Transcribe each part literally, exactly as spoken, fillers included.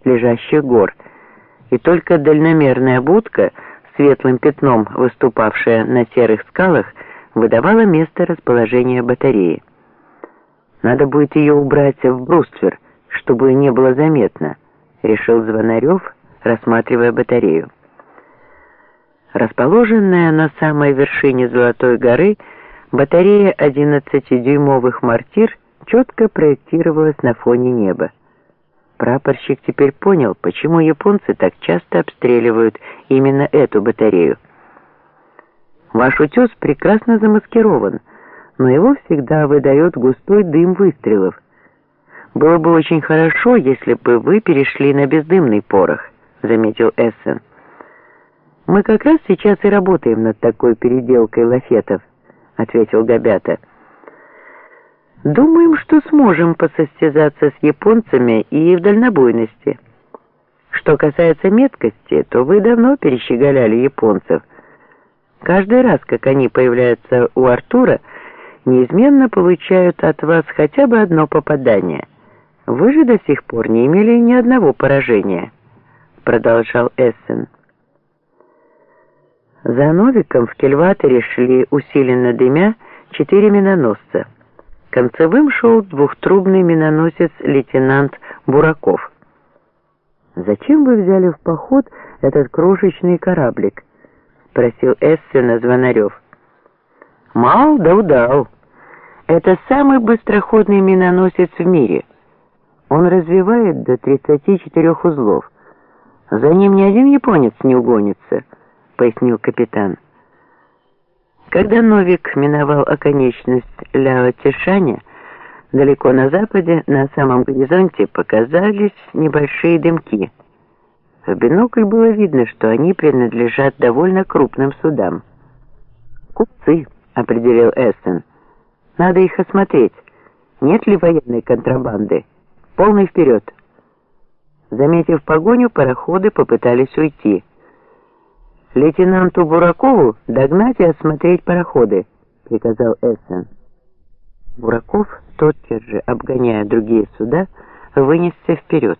лежащих гор, и только дальномерная будка, светлым пятном выступавшая на серых скалах, выдавала место расположения батареи. «Надо будет ее убрать в бруствер, чтобы не было заметно», — решил Звонарев, рассматривая батарею. Расположенная на самой вершине Золотой горы, батарея одиннадцатидюймовых мортир четко проектировалась на фоне неба. Прапорщик теперь понял, почему японцы так часто обстреливают именно эту батарею. «Ваш утес прекрасно замаскирован, но его всегда выдает густой дым выстрелов. Было бы очень хорошо, если бы вы перешли на бездымный порох», — заметил Эссен. «Мы как раз сейчас и работаем над такой переделкой лафетов», — ответил Габята. «Думаем, что сможем посостязаться с японцами и в дальнобойности. Что касается меткости, то вы давно перещеголяли японцев. Каждый раз, как они появляются у Артура, неизменно получают от вас хотя бы одно попадание. Вы же до сих пор не имели ни одного поражения», — продолжал Эссен. За Новиком в кильваторе шли, усиленно дымя, четыре миноносца. Концевым шел двухтрубный миноносец лейтенант Бураков. «Зачем вы взяли в поход этот крошечный кораблик?» — спросил Эссена Звонарев. «Мал да удал. Это самый быстроходный миноносец в мире. Он развивает до тридцати четырёх узлов. За ним ни один японец не угонится», — пояснил капитан. Когда Новик миновал оконечность Ляо-Тишаня, далеко на западе, на самом горизонте, показались небольшие дымки. В бинокль было видно, что они принадлежат довольно крупным судам. «Купцы», — определил Эссен. «Надо их осмотреть. Нет ли военной контрабанды? Полный вперед». Заметив погоню, пароходы попытались уйти. «Лейтенанту Буракову догнать и осмотреть пароходы», — приказал Эссен. Бураков, тотчас же обгоняя другие суда, вынесся вперед.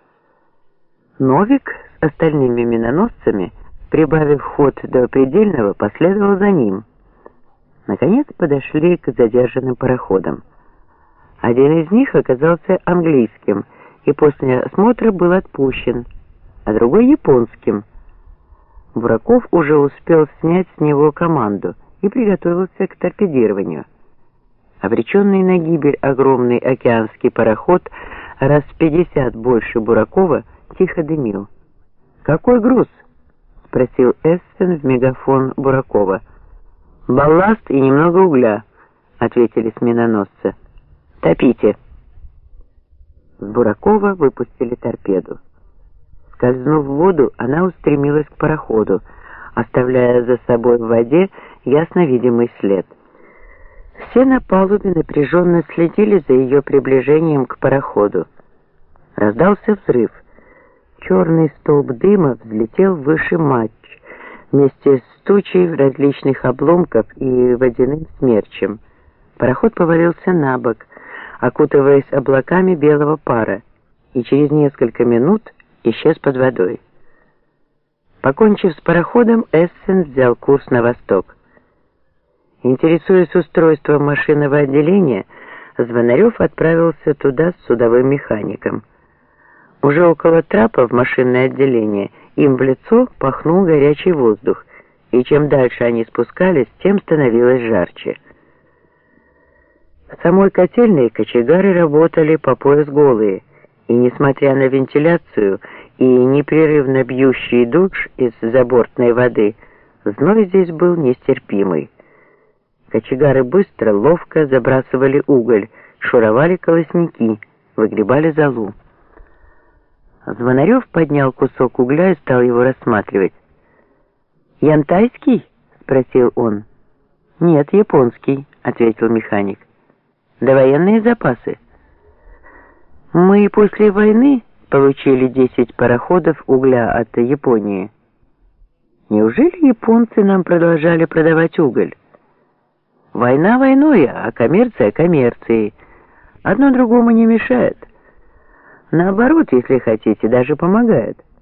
Новик с остальными миноносцами, прибавив ход до предельного, последовал за ним. Наконец подошли к задержанным пароходам. Один из них оказался английским и после осмотра был отпущен, а другой японским. Бураков уже успел снять с него команду и приготовился к торпедированию. Обреченный на гибель огромный океанский пароход, раз в пятьдесят больше Буракова, тихо дымил. «Какой груз?» — спросил Эссен в мегафон Буракова. «Балласт и немного угля», — ответили с миноносца. «Топите». С Буракова выпустили торпеду. Скользнув в воду, она устремилась к пароходу, оставляя за собой в воде ясно видимый след. Все на палубе напряженно следили за ее приближением к пароходу. Раздался взрыв. Черный столб дыма взлетел выше матч, вместе с тучей различных обломков и водяным смерчем. Пароход повалился на бок, окутываясь облаками белого пара, и через несколько минут исчез под водой. Покончив с пароходом, Эссен взял курс на восток. Интересуясь устройством машинного отделения, Звонарев отправился туда с судовым механиком. Уже около трапа в машинное отделение им в лицо пахнул горячий воздух, и чем дальше они спускались, тем становилось жарче. В самой котельной кочегары работали по пояс голые, и, несмотря на вентиляцию и непрерывно бьющий душ из забортной воды, зной здесь был нестерпимый. Кочегары быстро, ловко забрасывали уголь, шуровали колосники, выгребали золу. Звонарев поднял кусок угля и стал его рассматривать. «Янтайский?» — спросил он. «Нет, японский», — ответил механик. «Довоенные запасы». «Мы после войны получили десять пароходов угля от Японии». «Неужели японцы нам продолжали продавать уголь?» «Война войной, а коммерция коммерцией. Одно другому не мешает. Наоборот, если хотите, даже помогают.